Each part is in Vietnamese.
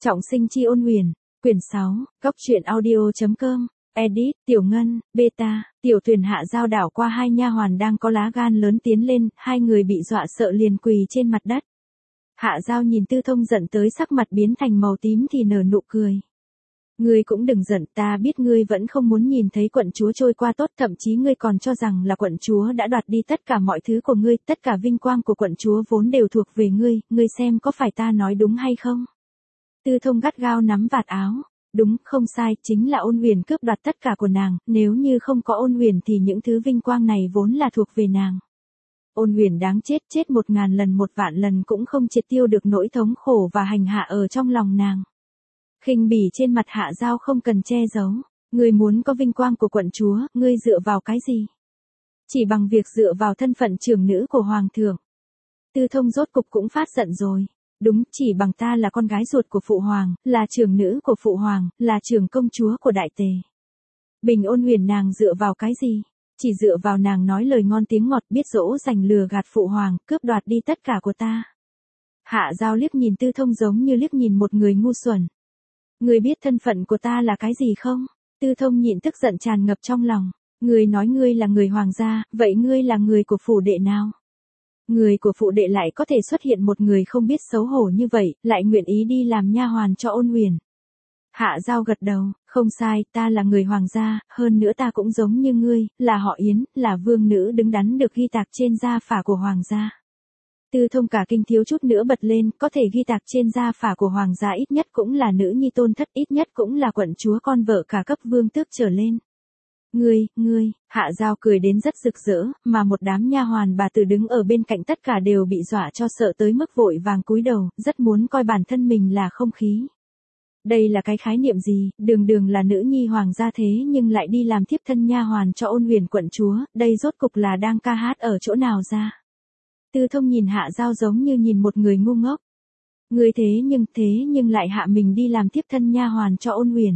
Trọng sinh chi ôn huyền, quyển 6, góc truyện audio.com, edit, Tiểu Ngân, beta, Tiểu Tuyền Hạ Giao đảo qua hai nha hoàn đang có lá gan lớn tiến lên, hai người bị dọa sợ liền quỳ trên mặt đất. Hạ Giao nhìn Tư Thông giận tới sắc mặt biến thành màu tím thì nở nụ cười. Ngươi cũng đừng giận, ta biết ngươi vẫn không muốn nhìn thấy quận chúa trôi qua tốt, thậm chí ngươi còn cho rằng là quận chúa đã đoạt đi tất cả mọi thứ của ngươi, tất cả vinh quang của quận chúa vốn đều thuộc về ngươi xem có phải ta nói đúng hay không? Tư Thông gắt gao nắm vạt áo, đúng, không sai, chính là Ôn Huyền cướp đoạt tất cả của nàng, nếu như không có Ôn Huyền thì những thứ vinh quang này vốn là thuộc về nàng. Ôn Huyền đáng chết, chết 1000 lần 1 vạn lần cũng không triệt tiêu được nỗi thống khổ và hành hạ ở trong lòng nàng. Khinh bỉ trên mặt Hạ Giao không cần che giấu, ngươi muốn có vinh quang của quận chúa, ngươi dựa vào cái gì? Chỉ bằng việc dựa vào thân phận trưởng nữ của hoàng thượng. Tư Thông rốt cục cũng phát giận rồi. Đúng, chỉ bằng ta là con gái ruột của phụ hoàng, là trưởng nữ của phụ hoàng, là trưởng công chúa của đại tề. Bình Ôn Huyền nàng dựa vào cái gì? Chỉ dựa vào nàng nói lời ngon tiếng ngọt, biết dỗ dành lừa gạt phụ hoàng, cướp đoạt đi tất cả của ta. Hạ Giao liếc nhìn Tư Thông giống như liếc nhìn một người ngu xuẩn. Ngươi biết thân phận của ta là cái gì không? Tư Thông nhịn tức giận tràn ngập trong lòng. Ngươi nói ngươi là người hoàng gia, vậy ngươi là người của phủ đệ nào? Người của phụ đệ lại có thể xuất hiện một người không biết xấu hổ như vậy, lại nguyện ý đi làm nha hoàn cho Ôn Huyền. Hạ Giao gật đầu, không sai, ta là người hoàng gia, hơn nữa ta cũng giống như ngươi, là họ Yến, là vương nữ đứng đắn được ghi tạc trên gia phả của hoàng gia. Tư Thông cả kinh thiếu chút nữa bật lên, có thể ghi tạc trên gia phả của hoàng gia ít nhất cũng là nữ nhi tôn thất, ít nhất cũng là quận chúa con vợ cả cấp vương tước trở lên. Ngươi, Hạ Giao cười đến rất rực rỡ, mà một đám nha hoàn bà tử đứng ở bên cạnh tất cả đều bị dọa cho sợ tới mức vội vàng cúi đầu, rất muốn coi bản thân mình là không khí. Đây là cái khái niệm gì, đường là nữ nhi hoàng gia thế nhưng lại đi làm thiếp thân nha hoàn cho Ôn Huyền quận chúa, đây rốt cục là đang ca hát ở chỗ nào ra? Tư Thông nhìn Hạ Giao giống như nhìn một người ngu ngốc. Ngươi thế nhưng lại hạ mình đi làm thiếp thân nha hoàn cho Ôn Huyền.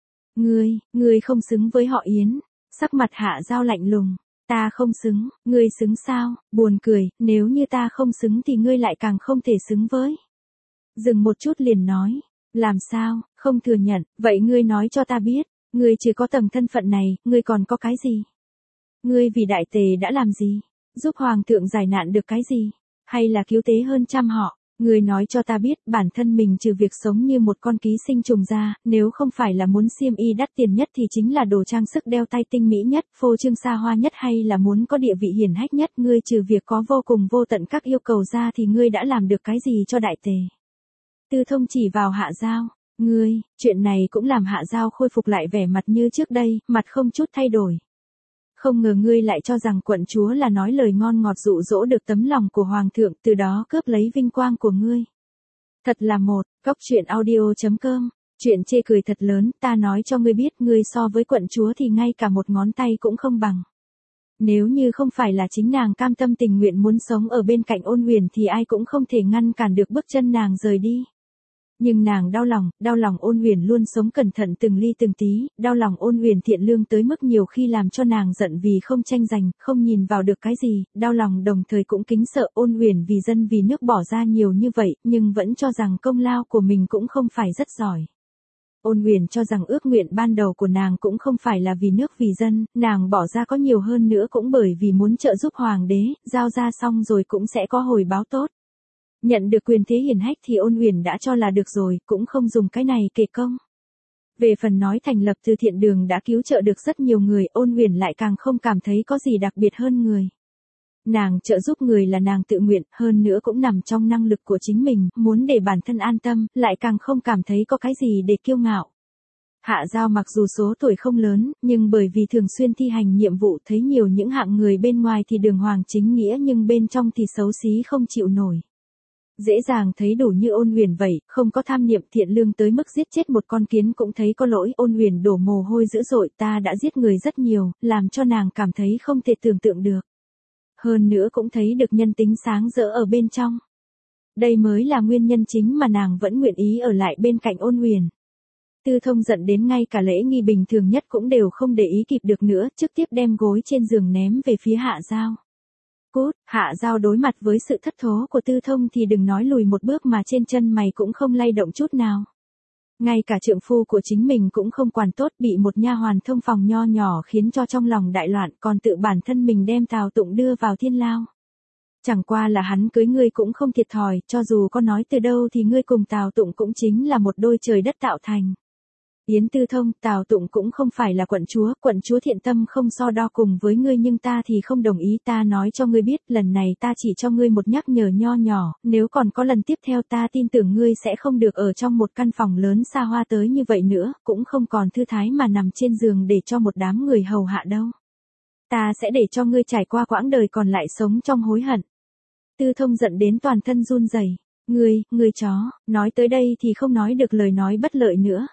Ngươi không xứng với họ Yến. Sắc mặt Hạ Giao lạnh lùng. Ta không xứng, ngươi xứng sao? Buồn cười, nếu như ta không xứng thì ngươi lại càng không thể xứng với. Dừng một chút liền nói. Làm sao, không thừa nhận, vậy ngươi nói cho ta biết, ngươi chỉ có tầng thân phận này, ngươi còn có cái gì? Ngươi vì đại tề đã làm gì? Giúp hoàng thượng giải nạn được cái gì? Hay là cứu tế hơn trăm họ? Ngươi nói cho ta biết, bản thân mình trừ việc sống như một con ký sinh trùng ra, nếu không phải là muốn xiêm y đắt tiền nhất thì chính là đồ trang sức đeo tay tinh mỹ nhất, phô trương xa hoa nhất hay là muốn có địa vị hiển hách nhất, ngươi trừ việc có vô cùng vô tận các yêu cầu ra thì ngươi đã làm được cái gì cho đại tề? Tư Thông chỉ vào Hạ Giao, chuyện này cũng làm Hạ Giao khôi phục lại vẻ mặt như trước đây, mặt không chút thay đổi. Không ngờ ngươi lại cho rằng quận chúa là nói lời ngon ngọt dụ dỗ được tấm lòng của hoàng thượng, từ đó cướp lấy vinh quang của ngươi. Thật là một, góc truyện audio.com, chuyện chê cười thật lớn, ta nói cho ngươi biết, ngươi so với quận chúa thì ngay cả một ngón tay cũng không bằng. Nếu như không phải là chính nàng cam tâm tình nguyện muốn sống ở bên cạnh Ôn Huyền thì ai cũng không thể ngăn cản được bước chân nàng rời đi. Nhưng nàng đau lòng Ôn Huyền luôn sống cẩn thận từng ly từng tí, đau lòng Ôn Huyền thiện lương tới mức nhiều khi làm cho nàng giận vì không tranh giành, không nhìn vào được cái gì, đau lòng đồng thời cũng kính sợ Ôn Huyền vì dân vì nước bỏ ra nhiều như vậy, nhưng vẫn cho rằng công lao của mình cũng không phải rất giỏi. Ôn Huyền cho rằng ước nguyện ban đầu của nàng cũng không phải là vì nước vì dân, nàng bỏ ra có nhiều hơn nữa cũng bởi vì muốn trợ giúp hoàng đế, giao ra xong rồi cũng sẽ có hồi báo tốt. Nhận được quyền thế hiển hách thì Ôn Huyền đã cho là được rồi, cũng không dùng cái này kể công. Về phần nói thành lập từ thiện đường đã cứu trợ được rất nhiều người, Ôn Huyền lại càng không cảm thấy có gì đặc biệt hơn người. Nàng trợ giúp người là nàng tự nguyện, hơn nữa cũng nằm trong năng lực của chính mình, muốn để bản thân an tâm, lại càng không cảm thấy có cái gì để kiêu ngạo. Hạ Giao mặc dù số tuổi không lớn, nhưng bởi vì thường xuyên thi hành nhiệm vụ thấy nhiều những hạng người bên ngoài thì đường hoàng chính nghĩa nhưng bên trong thì xấu xí không chịu nổi. Dễ dàng thấy đủ như Ôn Huyền vậy, không có tham niệm thiện lương tới mức giết chết một con kiến cũng thấy có lỗi. Ôn Huyền đổ mồ hôi dữ dội, ta đã giết người rất nhiều, làm cho nàng cảm thấy không thể tưởng tượng được. Hơn nữa cũng thấy được nhân tính sáng rỡ ở bên trong. Đây mới là nguyên nhân chính mà nàng vẫn nguyện ý ở lại bên cạnh Ôn Huyền. Tư Thông giận đến ngay cả lễ nghi bình thường nhất cũng đều không để ý kịp được nữa, trực tiếp đem gối trên giường ném về phía Hạ Giao. Cút, Hạ Giao đối mặt với sự thất thố của Tư Thông thì đừng nói lùi một bước mà trên chân mày cũng không lay động chút nào. Ngay cả trượng phu của chính mình cũng không quản tốt, bị một nha hoàn thông phòng nho nhỏ khiến cho trong lòng đại loạn, còn tự bản thân mình đem Tào Tụng đưa vào thiên lao. Chẳng qua là hắn cưới ngươi cũng không thiệt thòi, cho dù có nói từ đâu thì ngươi cùng Tào Tụng cũng chính là một đôi trời đất tạo thành. Yến Tư Thông, Tào Tụng cũng không phải là quận chúa thiện tâm không so đo cùng với ngươi, nhưng ta thì không đồng ý, ta nói cho ngươi biết, lần này ta chỉ cho ngươi một nhắc nhở nho nhỏ, nếu còn có lần tiếp theo ta tin tưởng ngươi sẽ không được ở trong một căn phòng lớn xa hoa tới như vậy nữa, cũng không còn thư thái mà nằm trên giường để cho một đám người hầu hạ đâu. Ta sẽ để cho ngươi trải qua quãng đời còn lại sống trong hối hận. Tư Thông giận đến toàn thân run rẩy. Ngươi chó, nói tới đây thì không nói được lời nói bất lợi nữa.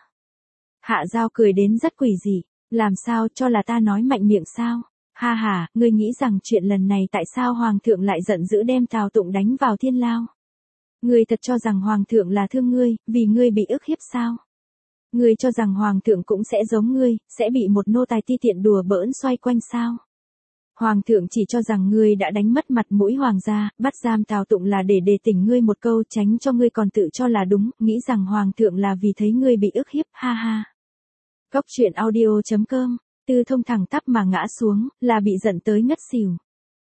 Hạ Giao cười đến rất quỷ dị, làm sao, cho là ta nói mạnh miệng sao? Ha ha, ngươi nghĩ rằng chuyện lần này tại sao Hoàng thượng lại giận dữ đem Tào Tụng đánh vào thiên lao? Ngươi thật cho rằng Hoàng thượng là thương ngươi, vì ngươi bị ức hiếp sao? Ngươi cho rằng Hoàng thượng cũng sẽ giống ngươi, sẽ bị một nô tài ti tiện đùa bỡn xoay quanh sao? Hoàng thượng chỉ cho rằng ngươi đã đánh mất mặt mũi hoàng gia, bắt giam Tào Tụng là để đề tỉnh ngươi một câu, tránh cho ngươi còn tự cho là đúng, nghĩ rằng Hoàng thượng là vì thấy ngươi bị ức hiếp, ha ha. Góc truyện audio.com, Tư Thông thẳng tắp mà ngã xuống, là bị giận tới ngất xỉu.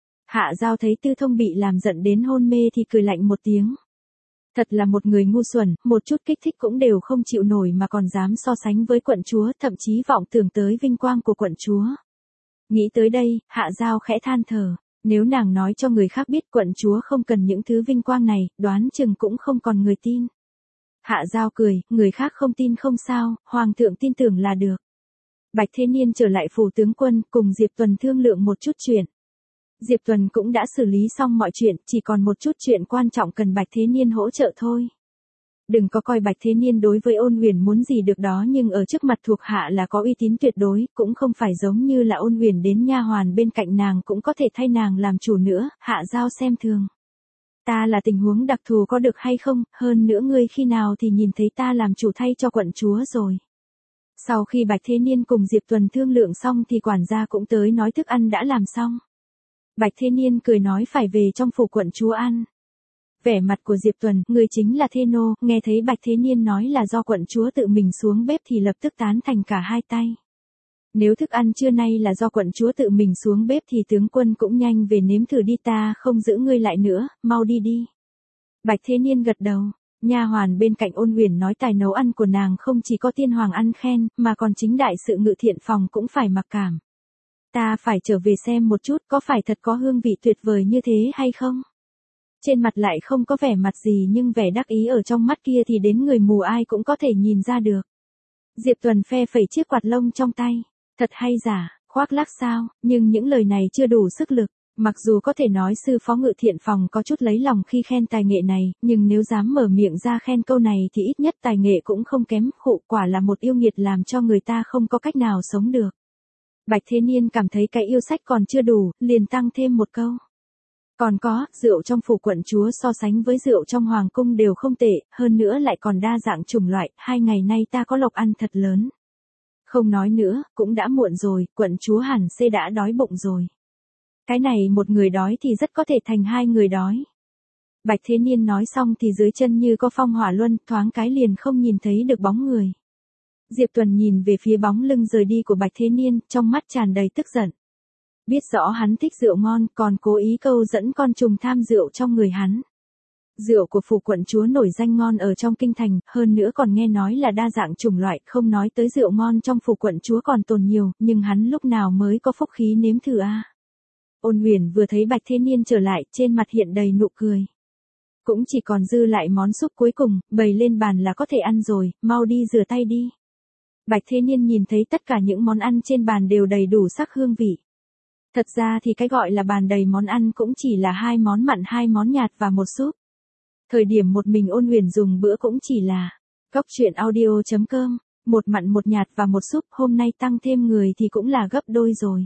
Hạ Giao thấy Tư Thông bị làm giận đến hôn mê thì cười lạnh một tiếng. Thật là một người ngu xuẩn, một chút kích thích cũng đều không chịu nổi mà còn dám so sánh với quận chúa, thậm chí vọng tưởng tới vinh quang của quận chúa. Nghĩ tới đây, Hạ Giao khẽ than thở, nếu nàng nói cho người khác biết quận chúa không cần những thứ vinh quang này, đoán chừng cũng không còn người tin. Hạ Giao cười, người khác không tin không sao, Hoàng thượng tin tưởng là được. Bạch Thế Niên trở lại phủ tướng quân, cùng Diệp Tuần thương lượng một chút chuyện. Diệp Tuần cũng đã xử lý xong mọi chuyện, chỉ còn một chút chuyện quan trọng cần Bạch Thế Niên hỗ trợ thôi. Đừng có coi Bạch Thế Niên đối với Ôn Huyền muốn gì được đó, nhưng ở trước mặt thuộc hạ là có uy tín tuyệt đối, cũng không phải giống như là Ôn Huyền đến nha hoàn bên cạnh nàng cũng có thể thay nàng làm chủ nữa, Hạ Giao xem thường. Ta là tình huống đặc thù có được hay không, hơn nữa ngươi khi nào thì nhìn thấy ta làm chủ thay cho quận chúa rồi. Sau khi Bạch Thế Niên cùng Diệp Tuần thương lượng xong thì quản gia cũng tới nói thức ăn đã làm xong. Bạch Thế Niên cười nói phải về trong phủ quận chúa ăn. Vẻ mặt của Diệp Tuần, người chính là Thê Nô, nghe thấy Bạch Thế Niên nói là do quận chúa tự mình xuống bếp thì lập tức tán thành cả hai tay. Nếu thức ăn trưa nay là do quận chúa tự mình xuống bếp thì tướng quân cũng nhanh về nếm thử đi, ta không giữ ngươi lại nữa, mau đi đi. Bạch Thế Niên gật đầu, nha hoàn bên cạnh Ôn Huyền nói tài nấu ăn của nàng không chỉ có tiên hoàng ăn khen, mà còn chính đại sự ngự thiện phòng cũng phải mặc cảm. Ta phải trở về xem một chút có phải thật có hương vị tuyệt vời như thế hay không? Trên mặt lại không có vẻ mặt gì nhưng vẻ đắc ý ở trong mắt kia thì đến người mù ai cũng có thể nhìn ra được. Diệp Tuần phe phẩy chiếc quạt lông trong tay. Thật hay giả, khoác lác sao, nhưng những lời này chưa đủ sức lực. Mặc dù có thể nói sư phó ngự thiện phòng có chút lấy lòng khi khen tài nghệ này, nhưng nếu dám mở miệng ra khen câu này thì ít nhất tài nghệ cũng không kém, khụ quả là một yêu nghiệt làm cho người ta không có cách nào sống được. Bạch Thế Niên cảm thấy cái yêu sách còn chưa đủ, liền tăng thêm một câu. Còn có, rượu trong phủ quận chúa so sánh với rượu trong hoàng cung đều không tệ, hơn nữa lại còn đa dạng chủng loại, 2 ngày nay ta có lộc ăn thật lớn. Không nói nữa, cũng đã muộn rồi, quận chúa hẳn sẽ đã đói bụng rồi. Cái này một người đói thì rất có thể thành 2 người đói. Bạch Thế Niên nói xong thì dưới chân như có phong hỏa luân, thoáng cái liền không nhìn thấy được bóng người. Diệp Tuần nhìn về phía bóng lưng rời đi của Bạch Thế Niên, trong mắt tràn đầy tức giận. Biết rõ hắn thích rượu ngon, còn cố ý câu dẫn con trùng tham rượu trong người hắn. Rượu của phủ quận chúa nổi danh ngon ở trong kinh thành, hơn nữa còn nghe nói là đa dạng chủng loại, không nói tới rượu ngon trong phủ quận chúa còn tồn nhiều, nhưng hắn lúc nào mới có phúc khí nếm thử a? Ôn Huyền vừa thấy Bạch Thế Niên trở lại, trên mặt hiện đầy nụ cười. Cũng chỉ còn dư lại món súp cuối cùng, bày lên bàn là có thể ăn rồi, mau đi rửa tay đi. Bạch Thế Niên nhìn thấy tất cả những món ăn trên bàn đều đầy đủ sắc hương vị. Thật ra thì cái gọi là bàn đầy món ăn cũng chỉ là 2 món mặn 2 món nhạt và một súp. Thời điểm một mình Ôn Huyền dùng bữa cũng chỉ là Góc truyện audio.com, một mặn một nhạt và một súp, hôm nay tăng thêm người thì cũng là gấp đôi rồi.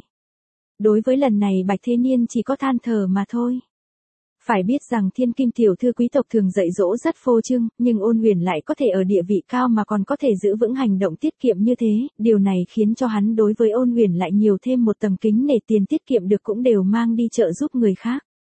Đối với lần này Bạch Thế Niên chỉ có than thở mà thôi. Phải biết rằng thiên kim tiểu thư quý tộc thường dạy dỗ rất phô trương, nhưng Ôn Huyền lại có thể ở địa vị cao mà còn có thể giữ vững hành động tiết kiệm như thế, điều này khiến cho hắn đối với Ôn Huyền lại nhiều thêm một tầng kính nể, tiền tiết kiệm được cũng đều mang đi trợ giúp người khác.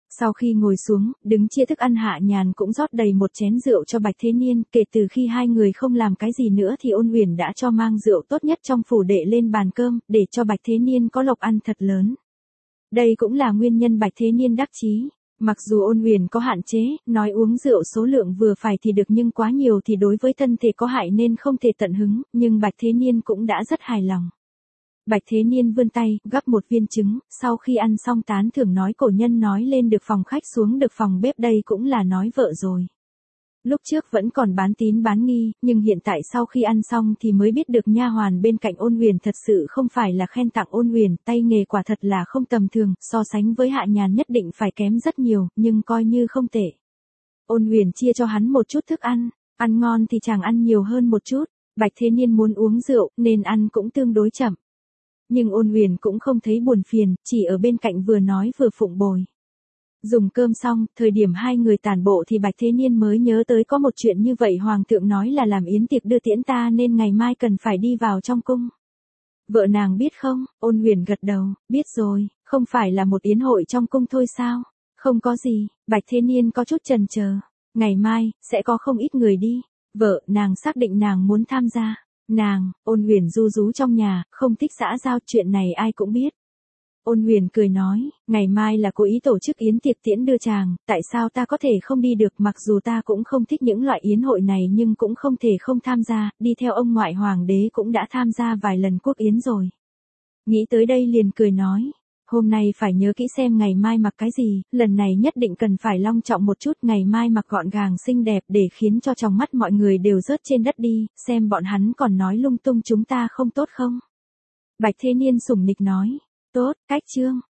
Sau khi ngồi xuống, đứng chia thức ăn Hạ Nhàn cũng rót đầy một chén rượu cho Bạch Thế Niên, kể từ khi hai người không làm cái gì nữa thì Ôn Uyển đã cho mang rượu tốt nhất trong phủ đệ lên bàn cơm, để cho Bạch Thế Niên có lộc ăn thật lớn. Đây cũng là nguyên nhân Bạch Thế Niên đắc chí. Mặc dù Ôn Uyển có hạn chế, nói uống rượu số lượng vừa phải thì được nhưng quá nhiều thì đối với thân thể có hại nên không thể tận hứng, nhưng Bạch Thế Niên cũng đã rất hài lòng. Bạch Thế Niên vươn tay, gắp một viên trứng, sau khi ăn xong tán thưởng nói cổ nhân nói lên được phòng khách xuống được phòng bếp đây cũng là nói vợ rồi. Lúc trước vẫn còn bán tín bán nghi, nhưng hiện tại sau khi ăn xong thì mới biết được nha hoàn bên cạnh Ôn Uyển thật sự không phải là khen tặng Ôn Uyển, tay nghề quả thật là không tầm thường, so sánh với Hạ Nhàn nhất định phải kém rất nhiều, nhưng coi như không tệ. Ôn Uyển chia cho hắn một chút thức ăn ngon thì chàng ăn nhiều hơn một chút, Bạch Thế Niên muốn uống rượu nên ăn cũng tương đối chậm. Nhưng Ôn Uyển cũng không thấy buồn phiền, chỉ ở bên cạnh vừa nói vừa phụng bồi. Dùng cơm xong, thời điểm hai người tản bộ thì Bạch Thế Niên mới nhớ tới có một chuyện như vậy hoàng thượng nói là làm yến tiệc đưa tiễn ta nên ngày mai cần phải đi vào trong cung. Vợ nàng biết không? Ôn Uyển gật đầu, biết rồi, không phải là một yến hội trong cung thôi sao? Không có gì, Bạch Thế Niên có chút chần chờ. Ngày mai, sẽ có không ít người đi. Vợ, nàng xác định nàng muốn tham gia. Nàng, Ôn Uyển ru rú trong nhà, không thích xã giao, chuyện này ai cũng biết. Ôn Uyển cười nói, ngày mai là cố ý tổ chức yến tiệc tiễn đưa chàng, tại sao ta có thể không đi được, mặc dù ta cũng không thích những loại yến hội này nhưng cũng không thể không tham gia, đi theo ông ngoại hoàng đế cũng đã tham gia vài lần quốc yến rồi. Nghĩ tới đây liền cười nói, hôm nay phải nhớ kỹ xem ngày mai mặc cái gì, lần này nhất định cần phải long trọng một chút, ngày mai mặc gọn gàng xinh đẹp để khiến cho trong mắt mọi người đều rớt trên đất đi, xem bọn hắn còn nói lung tung chúng ta không tốt không. Bạch Thế Niên sủng nịch nói, tốt, cách chương.